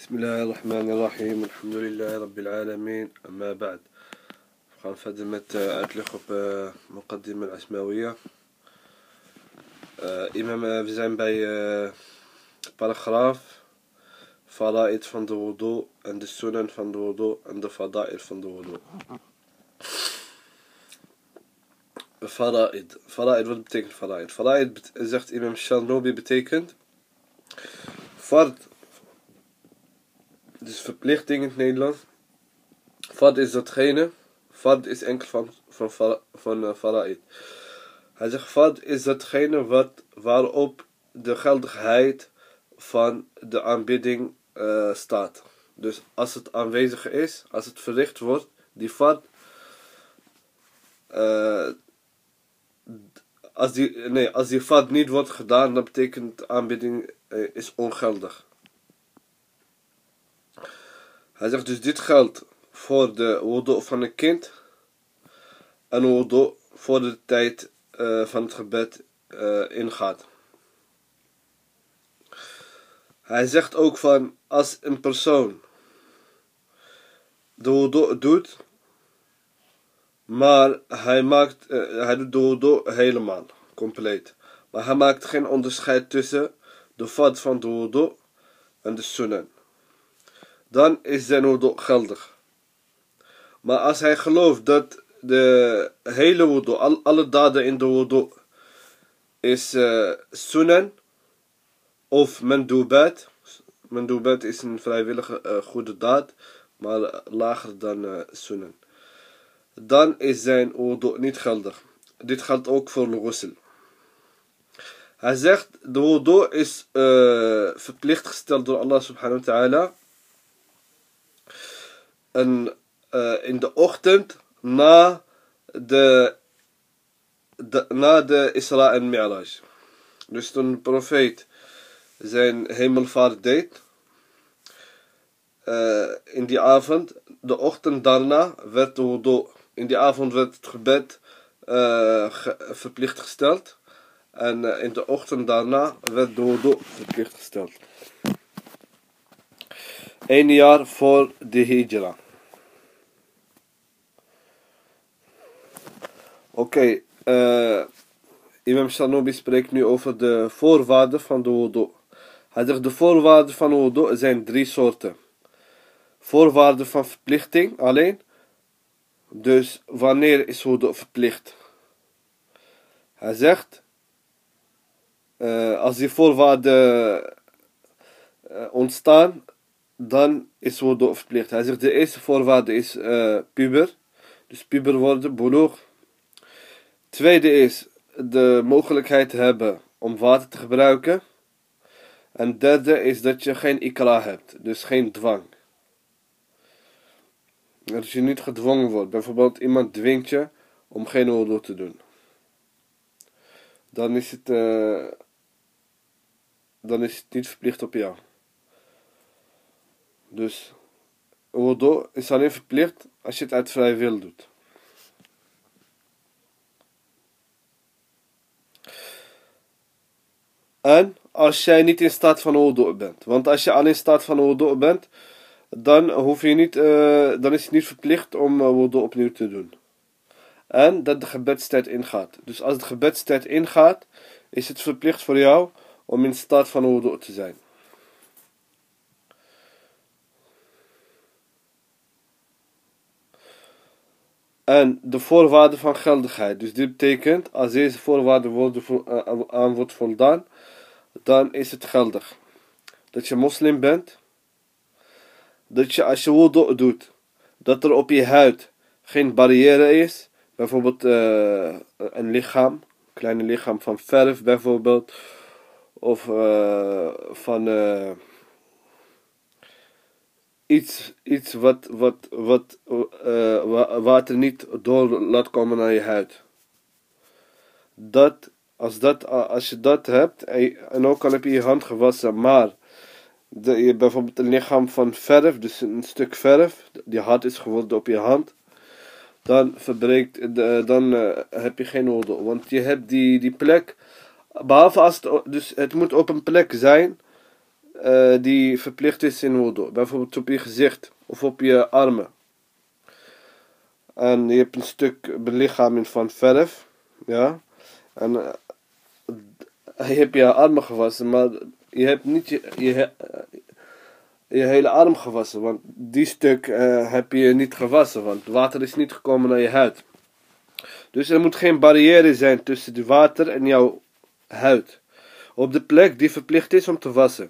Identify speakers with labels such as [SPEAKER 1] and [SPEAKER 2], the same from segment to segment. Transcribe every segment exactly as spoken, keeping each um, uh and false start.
[SPEAKER 1] بسم الله الرحمن الرحيم الحمد لله رب العالمين أما بعد. We gaan verder met uh, uitleg op uh, Muqaddima al-Asmawiyya. Uh, imam, uh, we zijn bij uh, paragraaf Fara'id van de wudu en de sunan van de wudu en de fada'il van de wudu. Fara'id. Fara'id, wat betekent Fara'id? Fara'id zegt imam Sharnobi betekent fard. Dus verplichting in het Nederlands. Fard is datgene. Fard is enkel van, van, van, van uh, Fara'id. Hij zegt fard is datgene wat, waarop de geldigheid van de aanbidding uh, staat. Dus als het aanwezig is, als het verricht wordt, die fard. Uh, als, die, nee, als die fard niet wordt gedaan, dan betekent de aanbidding uh, is ongeldig. Hij zegt dus dit geldt voor de wudu van een kind en wudu voor de tijd uh, van het gebed uh, ingaat. Hij zegt ook van als een persoon de wudu doet, maar hij, maakt, uh, hij doet de wudu helemaal, compleet. Maar hij maakt geen onderscheid tussen de fard van de wudu en de sunan. Dan is zijn wudu geldig. Maar als hij gelooft dat de hele wudu, al, alle daden in de wudu is uh, sunan of mandubat. Mandubat is een vrijwillige uh, goede daad, maar uh, lager dan uh, sunan. Dan is zijn wudu niet geldig. Dit geldt ook voor de ghusl. Hij zegt de wudu is uh, verplicht gesteld door Allah subhanahu wa ta'ala. En uh, in de ochtend na de, de, na de Isra en Mi'raj. Dus toen de profeet zijn hemelvaart deed, uh, in die avond, de ochtend daarna werd de wudu, in die avond werd het gebed uh, ge, verplicht gesteld. En uh, in de ochtend daarna werd de wudu verplicht gesteld. Eén jaar voor de hijra. Oké, okay, uh, imam Sharnobi spreekt nu over de voorwaarden van de wudu. Hij zegt de voorwaarden van de wudu zijn drie soorten. Voorwaarden van verplichting alleen. Dus wanneer is wudu verplicht? Hij zegt, uh, als die voorwaarden uh, ontstaan, dan is wudu verplicht. Hij zegt de eerste voorwaarde is uh, puber. Dus puber worden, bulugh. Tweede is de mogelijkheid hebben om water te gebruiken. En derde is dat je geen ikra hebt, dus geen dwang. Dat je niet gedwongen wordt. Bijvoorbeeld iemand dwingt je om geen wudu te doen. Dan is het, uh, dan is het niet verplicht op jou. Dus wudu is alleen verplicht als je het uit vrije wil doet. En als jij niet in staat van wudu bent. Want als je al in staat van wudu bent, dan, hoef je niet, uh, dan is het niet verplicht om uh, wudu opnieuw te doen. En dat de gebedstijd ingaat. Dus als de gebedstijd ingaat, is het verplicht voor jou om in staat van wudu te zijn. En de voorwaarden van geldigheid. Dus dit betekent, als deze voorwaarden worden vo- uh, aan wordt voldaan, dan is het geldig. Dat je moslim bent. Dat je als je wudu doet, dat er op je huid geen barrière is. Bijvoorbeeld uh, een lichaam, een kleine lichaam van verf bijvoorbeeld. Of uh, van uh, iets, iets wat, wat, wat uh, water niet door laat komen naar je huid. Dat, als, dat, als je dat hebt, en ook al heb je je hand gewassen, maar de, je bijvoorbeeld een lichaam van verf, dus een stuk verf, die hard is geworden op je hand, dan verbreekt, de, dan uh, heb je geen wudu. Want je hebt die, die plek, behalve als het, dus het moet op een plek zijn uh, die verplicht is in wudu. Bijvoorbeeld op je gezicht of op je armen. En je hebt een stuk belichaming van verf. Ja. En uh, je hebt je armen gewassen, maar je hebt niet je, je, je hele arm gewassen. Want die stuk uh, heb je niet gewassen, want het water is niet gekomen naar je huid. Dus er moet geen barrière zijn tussen het water en jouw huid. Op de plek die verplicht is om te wassen.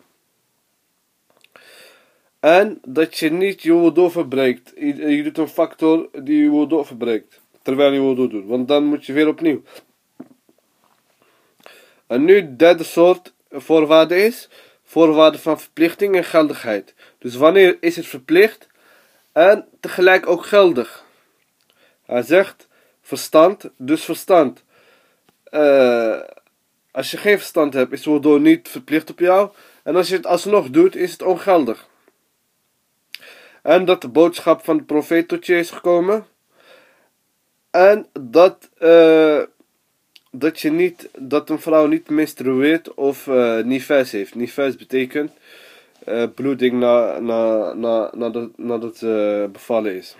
[SPEAKER 1] En dat je niet je wudu verbreekt. Je, je doet een factor die je wudu verbreekt. Terwijl je wudu doet. Want dan moet je weer opnieuw. En nu de derde soort voorwaarde is. Voorwaarde van verplichting en geldigheid. Dus wanneer is het verplicht. En tegelijk ook geldig. Hij zegt verstand. Dus verstand. Uh, als je geen verstand hebt is wudu niet verplicht op jou. En als je het alsnog doet is het ongeldig. En dat de boodschap van de profeet tot je is gekomen. En dat, uh, dat, je niet, dat een vrouw niet menstrueert of uh, nifas heeft. Nifas betekent uh, bloeding na, na, na, nadat, nadat ze uh, bevallen is.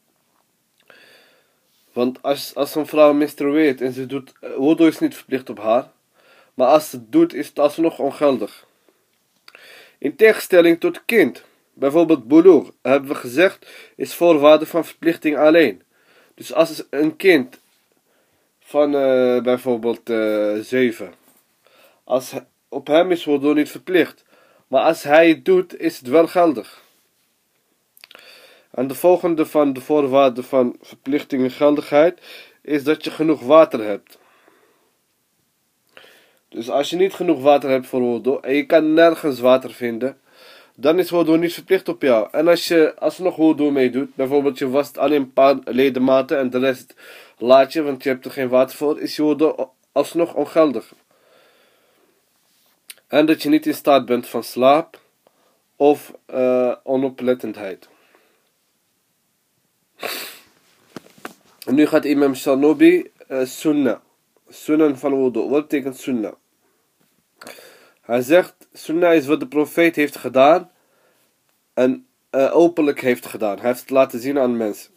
[SPEAKER 1] Want als, als een vrouw menstrueert en ze doet, uh, wudu is niet verplicht op haar. Maar als ze het doet is het alsnog ongeldig. In tegenstelling tot kind. Bijvoorbeeld bulugh, hebben we gezegd, is voorwaarde van verplichting alleen. Dus als een kind van uh, bijvoorbeeld uh, zeven, als op hem is wudu niet verplicht. Maar als hij het doet, is het wel geldig. En de volgende van de voorwaarden van verplichting en geldigheid is dat je genoeg water hebt. Dus als je niet genoeg water hebt voor wudu en je kan nergens water vinden, dan is wudu niet verplicht op jou. En als je alsnog wudu meedoet, bijvoorbeeld je wast alleen een paar ledematen en de rest laat je, want je hebt er geen water voor, is je wudu alsnog ongeldig. En dat je niet in staat bent van slaap of uh, onoplettendheid. En nu gaat imam Shanobi uh, sunnah. Sunnah van wudu. Wat betekent sunnah? Hij zegt, sunnah is wat de profeet heeft gedaan en uh, openlijk heeft gedaan. Hij heeft het laten zien aan mensen.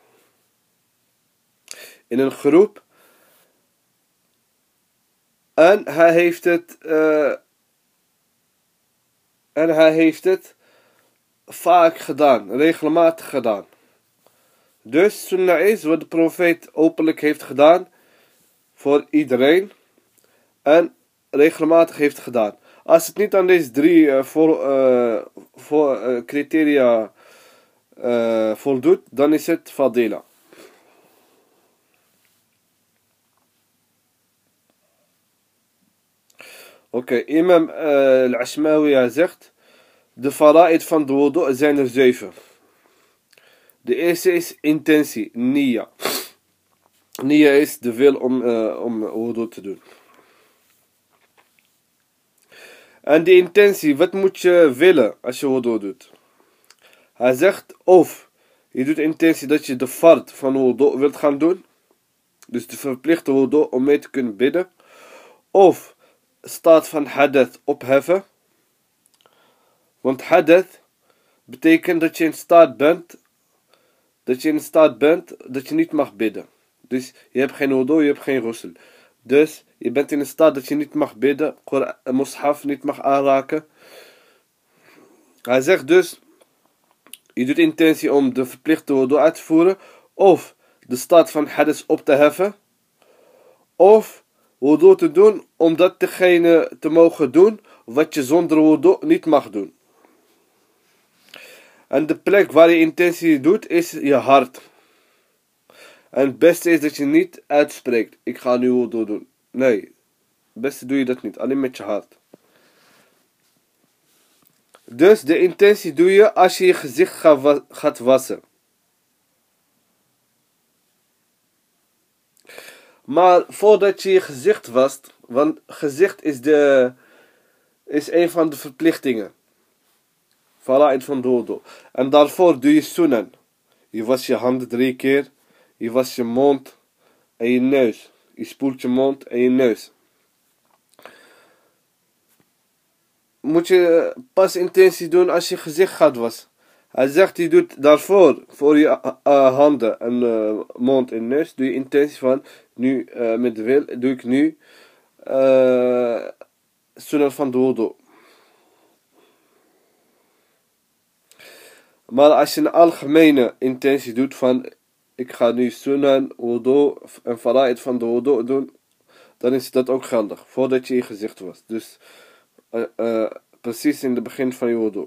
[SPEAKER 1] In een groep. En hij heeft het, uh, en hij heeft het vaak gedaan, regelmatig gedaan. Dus sunnah is wat de profeet openlijk heeft gedaan voor iedereen en regelmatig heeft gedaan. Als het niet aan deze drie uh, voor, uh, voor, uh, criteria uh, voldoet, dan is het fadila. Oké, okay, imam uh, al-Ashmawi zegt, de fara'id van de wudu zijn er zeven. De eerste is intentie, niya. Niya is de wil om, uh, om wudu te doen. En die intentie, wat moet je willen als je wudu doet? Hij zegt, of je doet intentie dat je de fard van wudu wilt gaan doen. Dus de verplichte wudu om mee te kunnen bidden. Of staat van hadath opheffen. Want hadath betekent dat je in staat bent, dat je in staat bent dat je niet mag bidden. Dus je hebt geen wudu, je hebt geen ghusl. Dus je bent in een staat dat je niet mag bidden, een mushaf niet mag aanraken. Hij zegt dus, je doet intentie om de verplichte wudu uit te voeren, of de staat van hadath op te heffen, of wudu te doen om dat degene te mogen doen wat je zonder wudu niet mag doen. En de plek waar je intentie doet is je hart. En het beste is dat je niet uitspreekt, ik ga nu wudu doen. Nee, het beste doe je dat niet, alleen met je hart. Dus de intentie doe je als je je gezicht gaat wassen. Maar voordat je je gezicht wast, want gezicht is, de, is een van de verplichtingen. Fara'id van de wudu. En daarvoor doe je sunan. Je was je handen drie keer. Je was je mond en je neus. Je spoelt je mond en je neus. moet je pas intentie doen als je gezicht gaat wassen. Hij zegt, je doet daarvoor, voor je uh, handen en uh, mond en neus, doe je intentie van, nu uh, met de wil, doe ik nu uh, sunan van de wudu. Maar als je een algemene intentie doet van, ik ga nu sunan, wudu en fara'id van de wudu doen, dan is dat ook geldig, voordat je je gezicht wast. Dus uh, uh, precies in het begin van je wudu.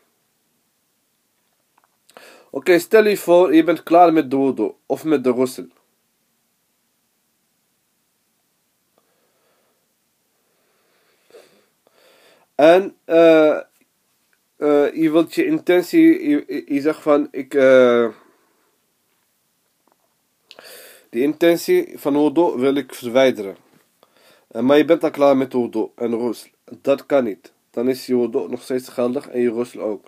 [SPEAKER 1] Oké, okay, stel je voor, je bent klaar met de wudu, of met de ghusl. En uh, uh, je wilt je intentie, je, je zegt van, ik, uh, die intentie van wudu wil ik verwijderen. Uh, maar je bent al klaar met wudu en ghusl. Dat kan niet. Dan is je wudu nog steeds geldig en je ghusl ook.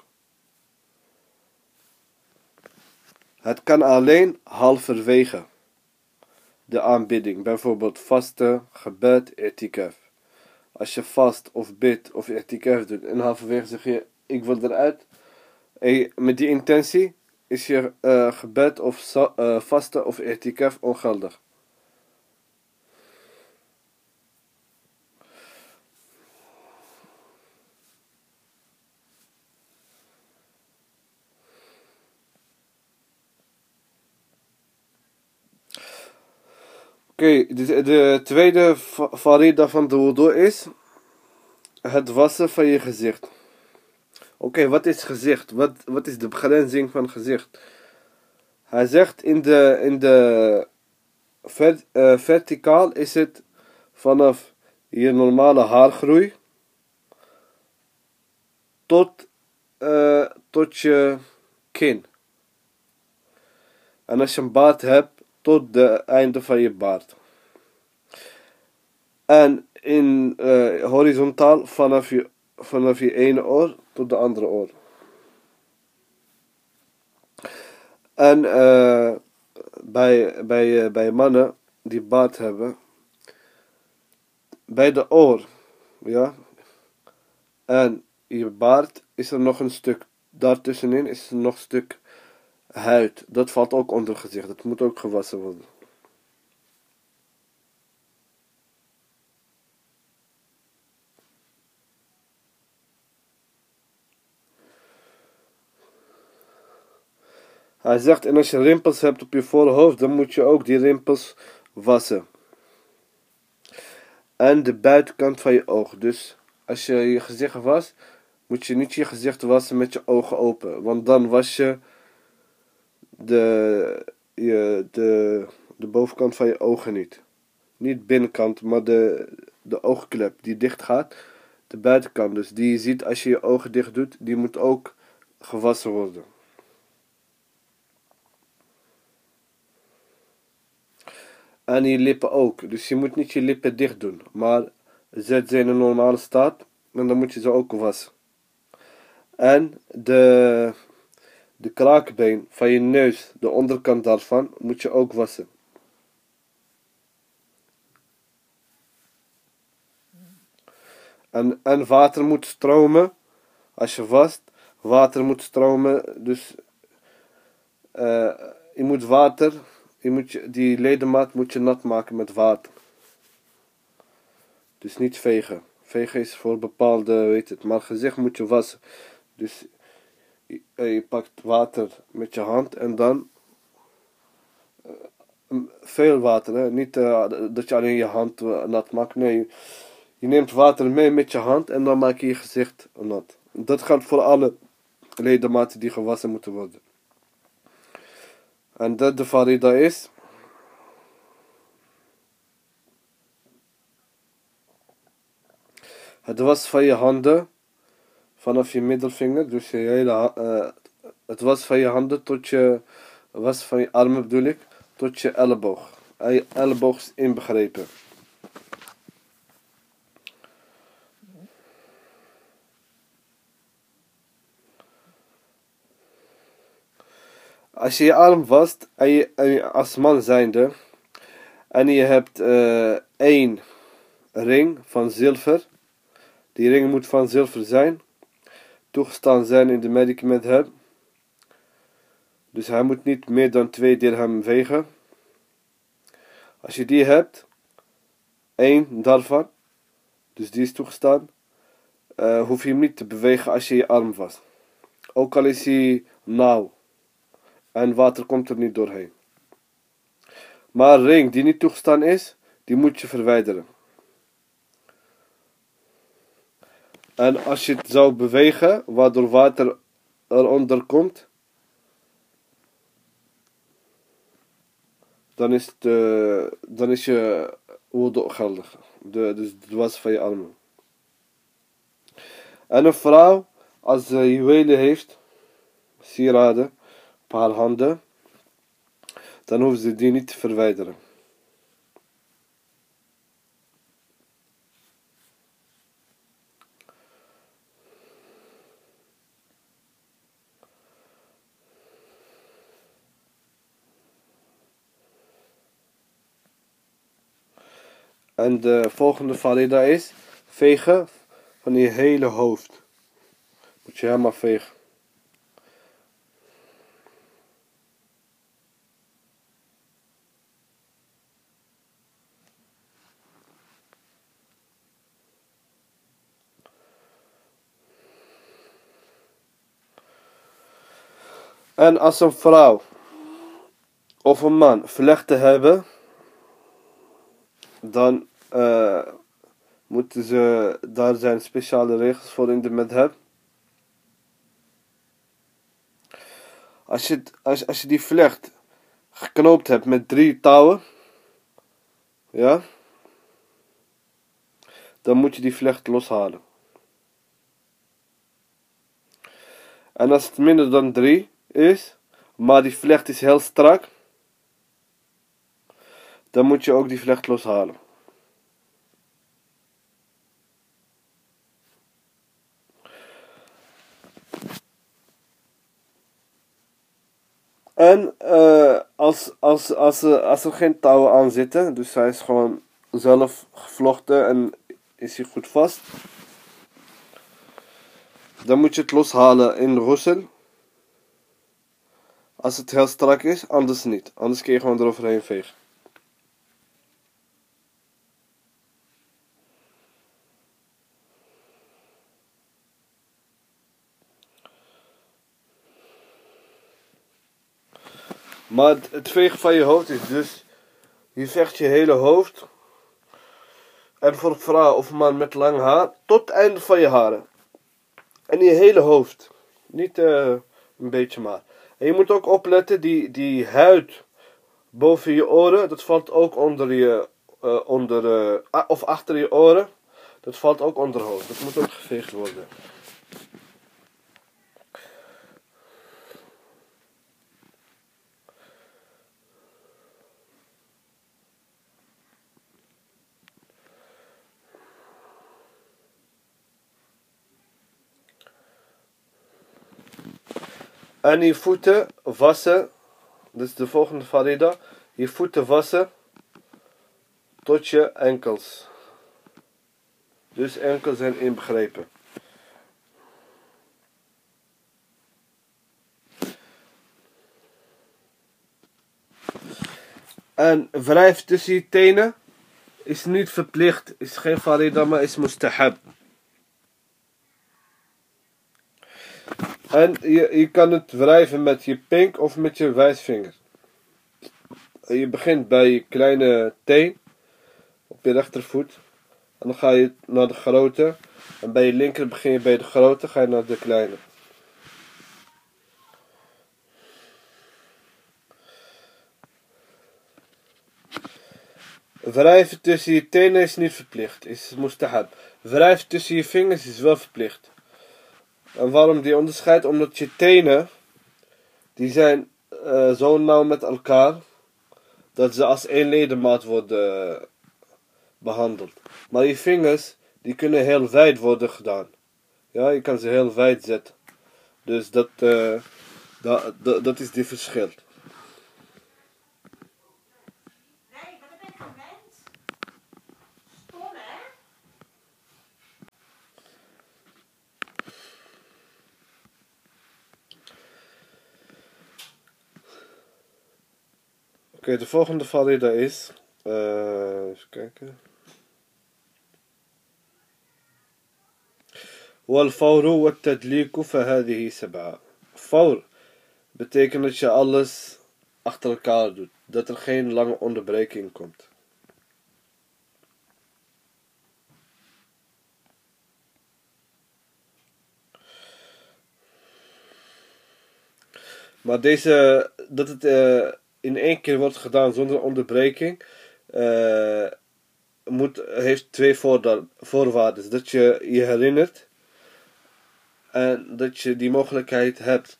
[SPEAKER 1] Het kan alleen halverwege de aanbidding, bijvoorbeeld vasten, gebed, i'tikaf. Als je vast of bidt of i'tikaf doet en halverwege zeg je, ik wil eruit. En met die intentie is je uh, gebed of uh, vasten of i'tikaf ongeldig. Oké, okay, de, de tweede farida van de wudu is het wassen van je gezicht. Oké, okay, wat is gezicht? Wat, wat is de begrenzing van gezicht? Hij zegt in de, in de ver, uh, verticaal is het vanaf je normale haargroei tot, uh, tot je kin. En als je een baard hebt, tot de einde van je baard. En in uh, horizontaal vanaf je, vanaf je ene oor tot de andere oor. En uh, bij, bij, uh, bij mannen die baard hebben, bij de oor, ja, en je baard is er nog een stuk, daartussenin is er nog een stuk huid. Dat valt ook onder gezicht, dat moet ook gewassen worden. Hij zegt, en als je rimpels hebt op je voorhoofd, dan moet je ook die rimpels wassen. En de buitenkant van je oog. Dus als je je gezicht wast, moet je niet je gezicht wassen met je ogen open. Want dan was je de, je, de, de bovenkant van je ogen niet. Niet binnenkant, maar de, de oogklep die dicht gaat. De buitenkant, dus die je ziet als je je ogen dicht doet, die moet ook gewassen worden. En je lippen ook. Dus je moet niet je lippen dicht doen. Maar zet ze in een normale staat. En dan moet je ze ook wassen. En de, de kraakbeen van je neus, de onderkant daarvan, moet je ook wassen. En, en water moet stromen. Als je wast, water moet stromen. Dus uh, je moet water... Je moet je, die ledemaat moet je nat maken met water. Dus niet vegen. Vegen is voor bepaalde, weet het. Maar gezicht moet je wassen. Dus je, je pakt water met je hand en dan uh, veel water. Hè? Niet uh, dat je alleen je hand uh, nat maakt. Nee, je neemt water mee met je hand en dan maak je je gezicht nat. Dat geldt voor alle ledematen die gewassen moeten worden. En dat de farida is. Het was van je handen. Vanaf je middelvinger. Dus je hele, uh, het was van je handen tot je. Was van je armen bedoel ik. Tot je elleboog. En je elleboog is inbegrepen. Als je je arm wast en je, en je als man zijnde en je hebt uh, één ring van zilver, Die ring moet van zilver zijn. Toegestaan zijn in de medicament. Dus hij moet niet meer dan twee dirham wegen. Als je die hebt, één daarvan, dus die is toegestaan, uh, hoef je hem niet te bewegen als je je arm vast. Ook al is hij nauw en water komt er niet doorheen. Maar een ring die niet toegestaan is, die moet je verwijderen. En als je het zou bewegen, waardoor water eronder komt, dan is, het, uh, dan is je wudu geldig. De, dus het was van je armen. En een vrouw, als ze juwelen heeft, sieraden, op haar handen, dan hoeft ze die niet te verwijderen. En de volgende farida is vegen van je hele hoofd. Moet je helemaal vegen. En als een vrouw of een man vlechten hebben, dan uh, moeten ze, daar zijn speciale regels voor in de madhab. Als je, als, als je die vlecht geknoopt hebt met drie touwen, ja, dan moet je die vlecht loshalen. En als het minder dan drie is, maar die vlecht is heel strak, dan moet je ook die vlecht loshalen. En uh, als, als, als, als, als er geen touwen aan zitten, dus hij is gewoon zelf gevlochten en is hij goed vast, dan moet je het loshalen in ghusl. Als het heel strak is, anders niet. Anders kun je gewoon eroverheen vegen. Maar het vegen van je hoofd is dus, je veegt je hele hoofd. En voor een vrouw of een man met lang haar, tot het einde van je haren. En je hele hoofd. Niet uh, een beetje maar. En je moet ook opletten, die, die huid boven je oren, dat valt ook onder je, uh, onder, uh, of achter je oren. Dat valt ook onder hoofd. Dat moet ook geveegd worden. En je voeten wassen, dat is de volgende farida, je voeten wassen tot je enkels. Dus enkels zijn inbegrepen. En wrijf tussen je tenen is niet verplicht, is geen farida, maar is mustahab. En je, je kan het wrijven met je pink of met je wijsvinger. Je begint bij je kleine teen op je rechtervoet. En dan ga je naar de grote. En bij je linker begin je bij de grote, ga je naar de kleine. Wrijven tussen je tenen is niet verplicht, is mustahab. Wrijven tussen je vingers is wel verplicht. En waarom die onderscheid? Omdat je tenen, die zijn uh, zo nauw met elkaar, dat ze als één ledemaat worden uh, behandeld. Maar je vingers, die kunnen heel wijd worden gedaan. Ja, je kan ze heel wijd zetten. Dus dat, uh, dat, dat, dat is die verschil.
[SPEAKER 2] Nee, dat ben ik gewend. Stom, hè?
[SPEAKER 1] okay, de volgende farida is... Uh, even kijken... والفور والتدليك فهذه سبعة. Four betekent dat je alles achter elkaar doet. Dat er geen lange onderbreking komt. Maar deze, dat het uh, in één keer wordt gedaan zonder onderbreking, uh, moet, heeft twee voorwaarden. Dat je je herinnert en dat je die mogelijkheid hebt.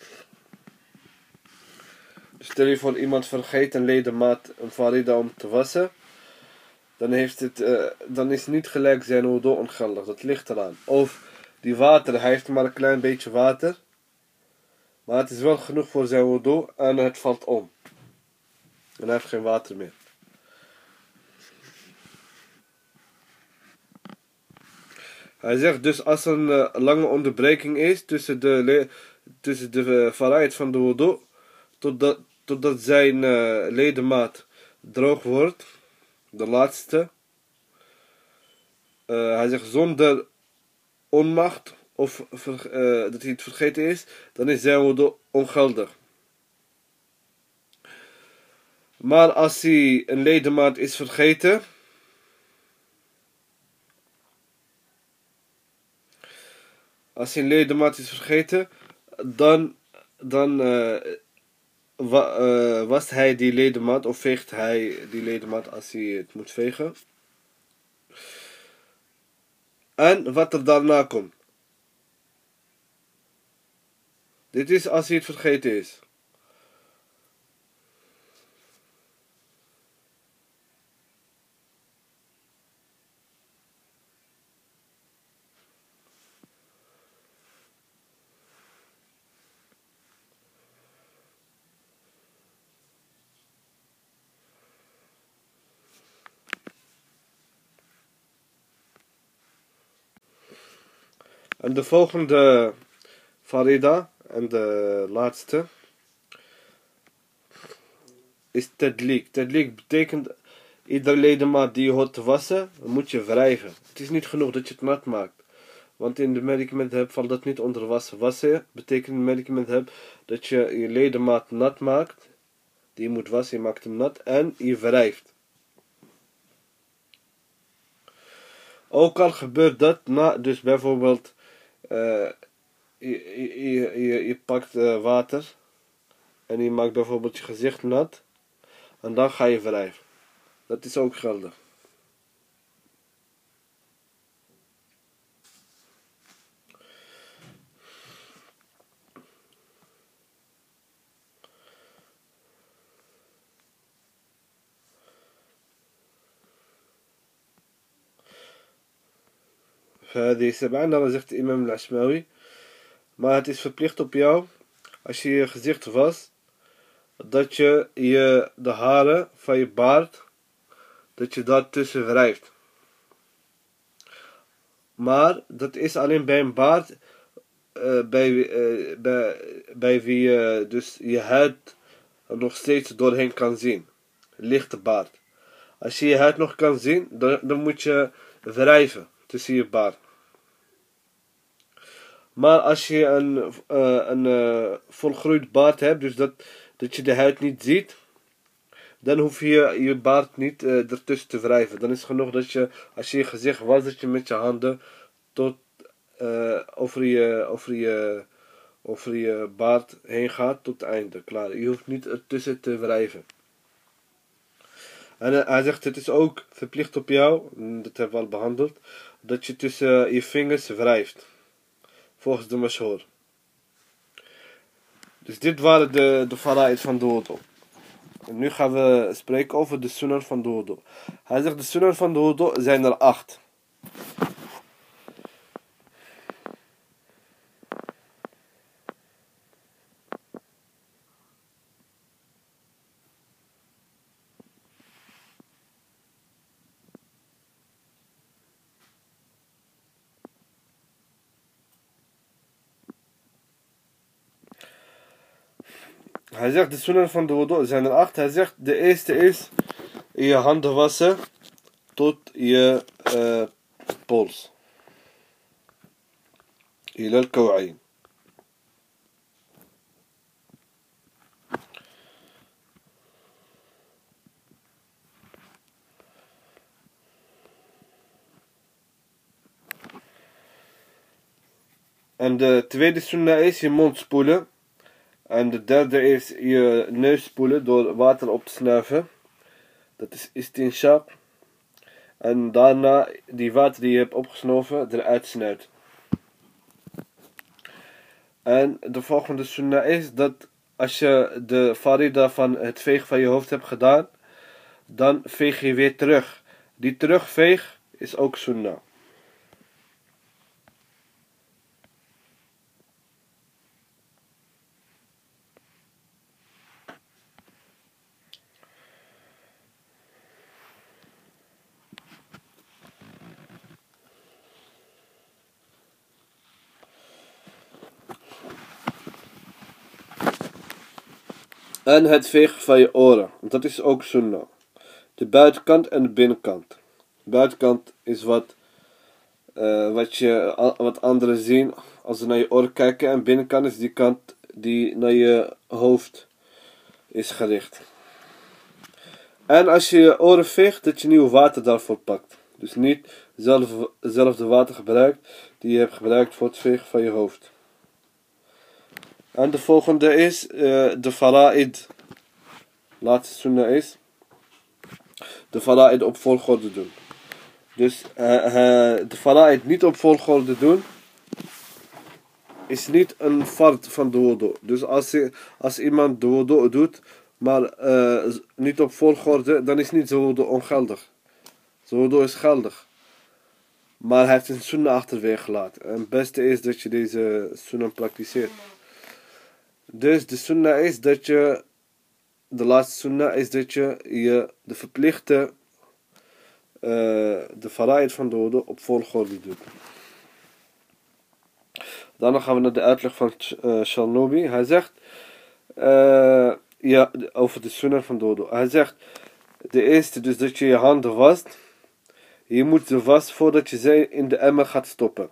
[SPEAKER 1] Dus stel je voor iemand vergeet een ledemaat, een farida om te wassen, dan, heeft het, uh, dan is niet gelijk zijn wudu ongeldig. Dat ligt eraan. Of die water, hij heeft maar een klein beetje water, maar het is wel genoeg voor zijn wudu en het valt om. En hij heeft geen water meer. Hij zegt dus als er een uh, lange onderbreking is tussen de, le- tussen de uh, faraid van de wudu totdat, totdat zijn uh, ledemaat droog wordt, de laatste. Uh, hij zegt zonder onmacht of ver, uh, dat hij het vergeten is, dan is zijn wudu ongeldig. Maar als hij een ledemaat is vergeten, als hij een ledemaat is vergeten, dan, dan uh, wa, uh, wast hij die ledemaat of veegt hij die ledemaat als hij het moet vegen. En wat er daarna komt. Dit is als hij het vergeten is. En de volgende farida, en de laatste, is tadlik. Tadlik betekent, iedere ledemaat die je hoort te wassen, moet je wrijven. Het is niet genoeg dat je het nat maakt. Want in de medicament heb valt dat niet onder wassen. Wassen betekent in de medicament heb dat je je ledemaat nat maakt. Die je moet wassen, je maakt hem nat en je wrijft. Ook al gebeurt dat na, dus bijvoorbeeld, uh, je, je, je, je pakt uh, water en je maakt bijvoorbeeld je gezicht nat en dan ga je wrijven. Dat is ook geldig. هذه سبعة. Dan zegt de imam al-Ashmawi, maar het is verplicht op jou als je je gezicht wast dat je je de haren van je baard dat je dat tussen wrijft. Maar dat is alleen bij een baard uh, bij, uh, bij, bij wie je uh, dus je huid er nog steeds doorheen kan zien. Lichte baard. Als je je huid nog kan zien, dan, dan moet je wrijven tussen je baard. Maar als je een, uh, een uh, volgroeid baard hebt, dus dat, dat je de huid niet ziet, dan hoef je je baard niet uh, ertussen te wrijven. Dan is het genoeg dat je, als je je gezicht was, dat je met je handen tot, uh, over, je, over, je, over je baard heen gaat tot het einde. Klaar. Je hoeft niet ertussen te wrijven. En uh, hij zegt, het is ook verplicht op jou, dat hebben we al behandeld, dat je tussen uh, je vingers wrijft. Volgens de mashhoor. Dus dit waren de, de fara'id van de wudu. En nu gaan we spreken over de sunan van de wudu. Hij zegt de sunan van de wudu zijn er acht. Hij zegt de sunan van de wudu zijn er acht. Hij zegt de eerste is je handen wassen tot je uh, pols. إلى الكوعين. En de tweede sunnah is je mond spoelen. En de derde is je neus spoelen door water op te snuiven. Dat is istinshaq. En daarna die water die je hebt opgesnoven eruit snuit. En de volgende sunnah is dat als je de farida van het vegen van je hoofd hebt gedaan, dan veeg je weer terug. Die terugveeg is ook sunnah. En het vegen van je oren. Dat is ook sunnah. De buitenkant en de binnenkant. De buitenkant is wat, uh, wat, je, wat anderen zien als ze naar je oren kijken. En binnenkant is die kant die naar je hoofd is gericht. En als je je oren veegt, dat je nieuw water daarvoor pakt. Dus niet zelf, zelf de water gebruikt die je hebt gebruikt voor het vegen van je hoofd. En de volgende is uh, de fara'id. Laatste sunnah is de fara'id op volgorde doen. Dus uh, uh, de fara'id niet op volgorde doen is niet een fard van de wudu. Dus als, je, als iemand de wudu doet, maar uh, niet op volgorde, dan is niet zijn wudu ongeldig. Zijn wudu is geldig. Maar hij heeft een sunnah achterwege gelaten. En het beste is dat je deze sunnah praktiseert. Dus de sunnah is dat je, de laatste sunnah is dat je, je de verplichte, uh, de fara'id van de wudu op volgorde doet. Daarna gaan we naar de uitleg van uh, Shalnobi. Hij zegt, uh, ja, over de sunnah van de wudu. Hij zegt, de eerste dus dat je je handen wast. Je moet ze wassen voordat je ze in de emmer gaat stoppen.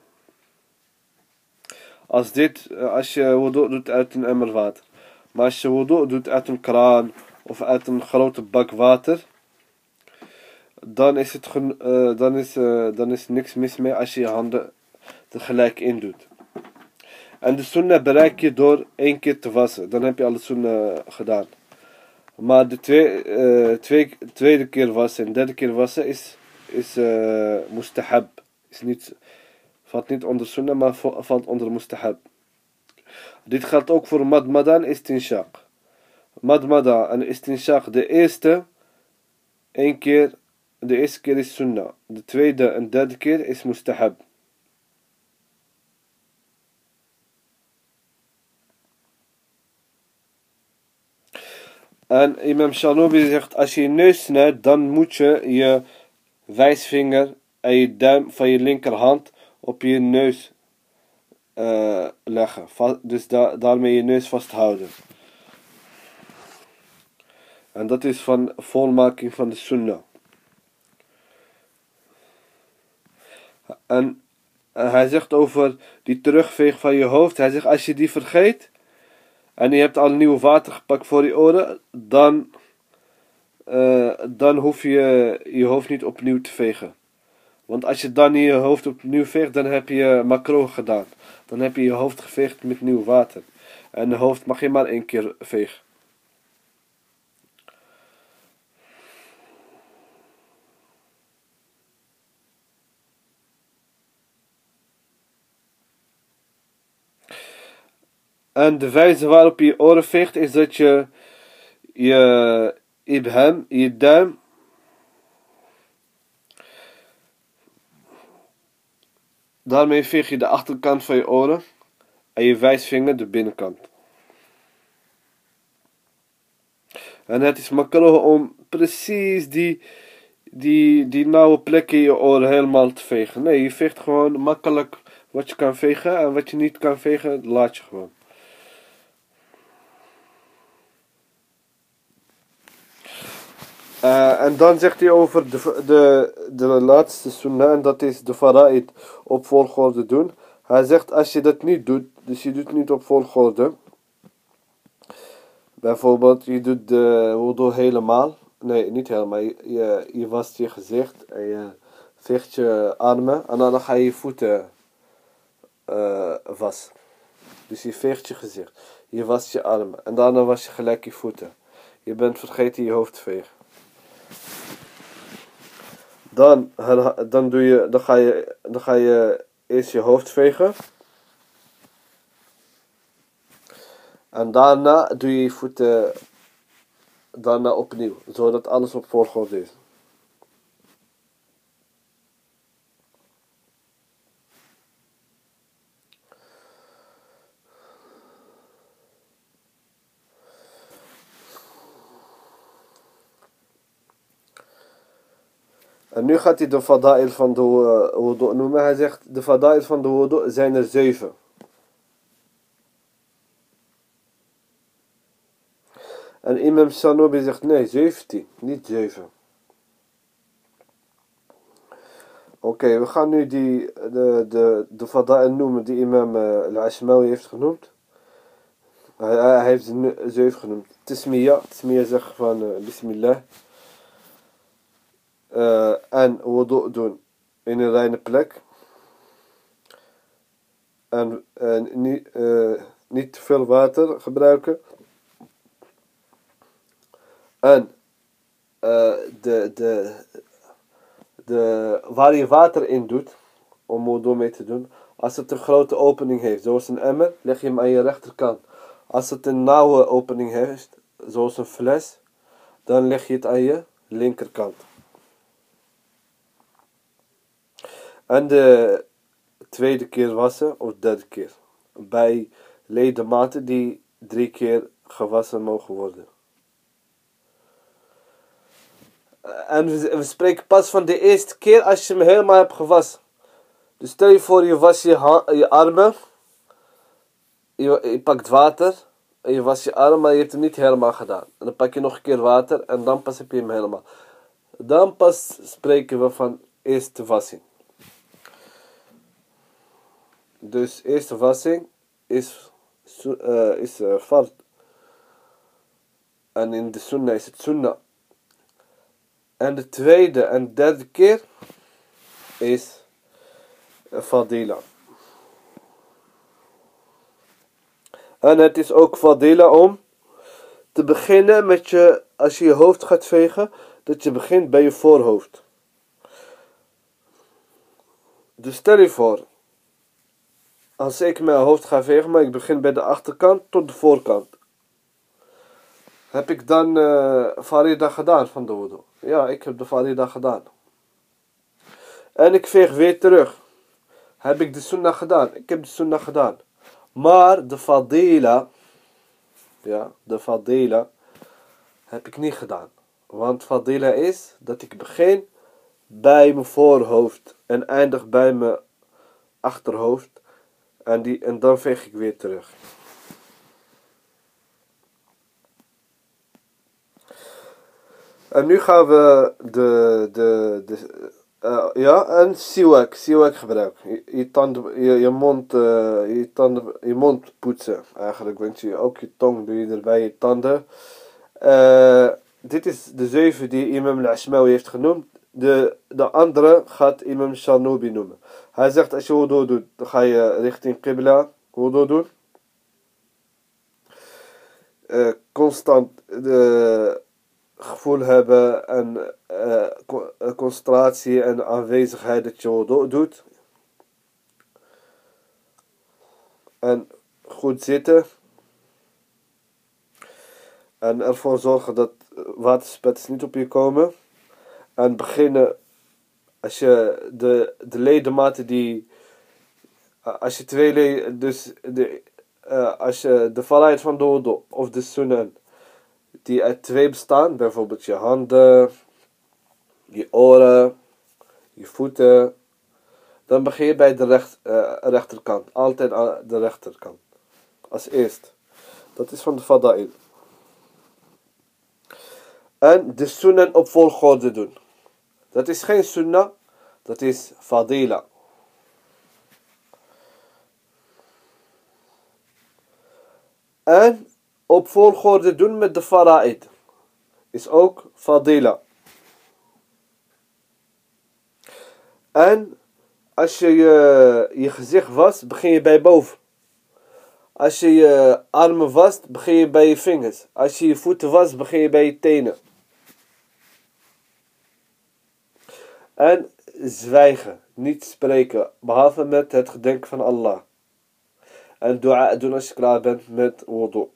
[SPEAKER 1] Als dit, als je wudu doet uit een emmer water. Maar als je wudu doet uit een kraan of uit een grote bak water, dan is het uh, dan is, uh, dan is niks mis mee als je je handen tegelijk in doet. En de sunnah bereik je door één keer te wassen. Dan heb je alle sunnah gedaan. Maar de twee, uh, twee, tweede keer wassen en derde keer wassen is, is uh, mustahab. Is niet, valt niet onder sunnah, maar valt onder mustahab. Dit geldt ook voor madmada en istinshaq. Madmada en istinshaq, de eerste, één keer, de eerste keer is sunnah. De tweede en derde keer is mustahab. En Imam Shanobi zegt, als je je neus snijdt, dan moet je je wijsvinger en je duim van je linkerhand op je neus uh, leggen. Va- dus da- daarmee je neus vasthouden. En dat is van volmaking van de sunnah. En uh, hij zegt over die terugveeg van je hoofd. Hij zegt, als je die vergeet en je hebt al nieuw water gepakt voor je oren, dan, uh, dan hoef je je hoofd niet opnieuw te vegen. Want als je dan je hoofd opnieuw veegt, dan heb je makro gedaan. Dan heb je je hoofd geveegd met nieuw water. En de hoofd mag je maar één keer vegen. En de wijze waarop je je oren veegt is dat je je ibham, je duim, daarmee veeg je de achterkant van je oren en je wijsvinger de binnenkant. En het is makkelijk om precies die, die, die nauwe plekken in je oren helemaal te vegen. Nee, je veegt gewoon makkelijk wat je kan vegen en wat je niet kan vegen, laat je gewoon. Uh, en dan zegt hij over de, de, de laatste sunnah, en dat is de fara'id op volgorde doen. Hij zegt, als je dat niet doet, dus je doet niet op volgorde. Bijvoorbeeld, je doet de wudu helemaal. Nee, niet helemaal. Je, je, je wast je gezicht en je veegt je armen. En dan ga je je voeten uh, wassen. Dus je veegt je gezicht. Je wast je armen. En daarna was je gelijk je voeten. Je bent vergeten je hoofd te vegen. Dan, dan, doe je, dan, ga je, dan ga je eerst je hoofd vegen. En daarna doe je je voeten daarna opnieuw. Zodat alles op volgorde is. En nu gaat hij de fada'il van de uh, wudu noemen. Hij zegt, de fada'il van de wudu zijn er zeven. En Imam Shanubi zegt, nee, zeventien, niet zeven. Oké, okay, we gaan nu die, de, de, de fada'il noemen die Imam uh, al-Ashmawi heeft genoemd. Hij, hij heeft ze zeven genoemd. Tismiya, Tismiya zegt van uh, Bismillah. Uh, en wudu doen in een reine plek. En uh, niet, uh, niet te veel water gebruiken. En uh, de, de, de, waar je water in doet, om wudu mee te doen, als het een grote opening heeft, zoals een emmer, leg je hem aan je rechterkant. Als het een nauwe opening heeft, zoals een fles, dan leg je het aan je linkerkant. En de tweede keer wassen, of derde keer. Bij ledematen die drie keer gewassen mogen worden. En we, we spreken pas van de eerste keer als je hem helemaal hebt gewassen. Dus stel je voor, je was je, ha- je armen. Je, je pakt water. En je was je armen, maar je hebt hem niet helemaal gedaan. En dan pak je nog een keer water. En dan pas heb je hem helemaal. Dan pas spreken we van eerste wassing. Dus eerste wassing is, uh, is uh, fard. En in de sunnah is het sunnah. En de tweede en derde keer is uh, fadila. En het is ook fadila om te beginnen met je, als je je hoofd gaat vegen, dat je begint bij je voorhoofd. Dus stel je voor, als ik mijn hoofd ga vegen, maar ik begin bij de achterkant tot de voorkant. Heb ik dan uh, farida gedaan van de wudu? Ja, ik heb de farida gedaan. En ik veeg weer terug. Heb ik de sunnah gedaan? Ik heb de sunnah gedaan. Maar de fadila, ja, de fadila, heb ik niet gedaan. Want fadila is dat ik begin bij mijn voorhoofd en eindig bij mijn achterhoofd. En, die, en dan veeg ik weer terug. En nu gaan we de, de, de uh, ja, en siwak, siwak gebruiken. Je, je, tanden, je, je, mond, uh, je, tanden, je mond poetsen eigenlijk, want je, ook je tong doe je erbij, je tanden. Uh, dit is de zeven die Imam al-Ashmawi heeft genoemd. De, de andere gaat Imam Shanubi noemen. Hij zegt, als je wudu doet, dan ga je richting Qibla wudu doen. Uh, constant de gevoel hebben en uh, concentratie en aanwezigheid dat je wudu doet. En goed zitten. En ervoor zorgen dat waterspetters niet op je komen. En beginnen, als je de, de ledematen die, als je twee leden, dus de, uh, als je de fara'id van de wudu of de sunan, die uit twee bestaan, bijvoorbeeld je handen, je oren, je voeten, dan begin je bij de recht, uh, rechterkant, altijd aan de rechterkant, als eerst. Dat is van de fada'il. En de sunnen op volgorde doen. Dat is geen sunnah, dat is fadila. En op volgorde doen met de fara'id. Is ook fadila. En als je je, je gezicht wast, begin je bij boven. Als je je armen wast, begin je bij je vingers. Als je je voeten wast, begin je bij je tenen. En zwijgen, niet spreken, behalve met het gedenken van Allah. En dua doen als je klaar bent met wudu.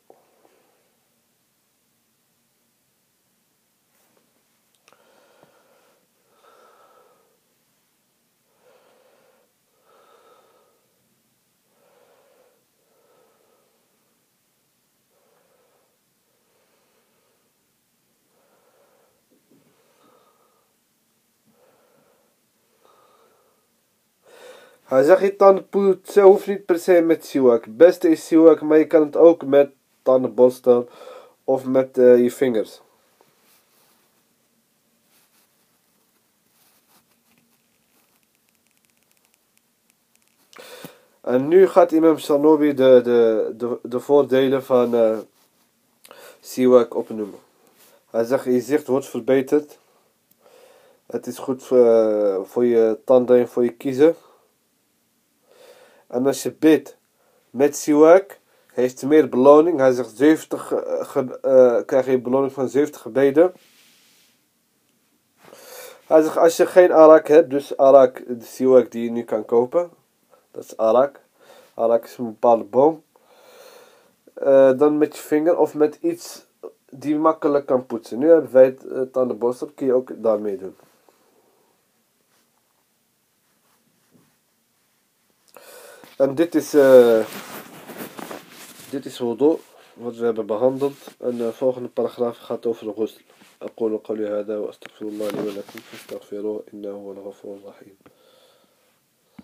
[SPEAKER 1] Hij zegt je tanden poetsen hoeft niet per se met siwak. Het beste is siwak, maar je kan het ook met tandenborstel of met uh, je vingers. En nu gaat imam Sanobi de, de, de, de voordelen van uh, siwak opnoemen. Hij zegt je zicht wordt verbeterd. Het is goed voor, uh, voor je tanden en voor je kiezen. En als je bidt met siwak, heeft hij meer beloning. Hij zegt zeventig, uh, ge, uh, krijg je beloning van zeventig gebeden. Hij zegt als je geen arak hebt, dus arak, de siwak die je nu kan kopen. Dat is arak. Arak is een bepaalde boom. Uh, dan met je vinger of met iets die je makkelijk kan poetsen. Nu hebben wij het uh, tandenborstel, kun je ook daarmee doen. En dit is, uh, dit is wudu, wat we hebben behandeld. En de volgende paragraaf gaat over de ghusl. أقول قولي هذا وأستغفر الله لي ولكم فاستغفروه إنه هو الغفور الرحيم.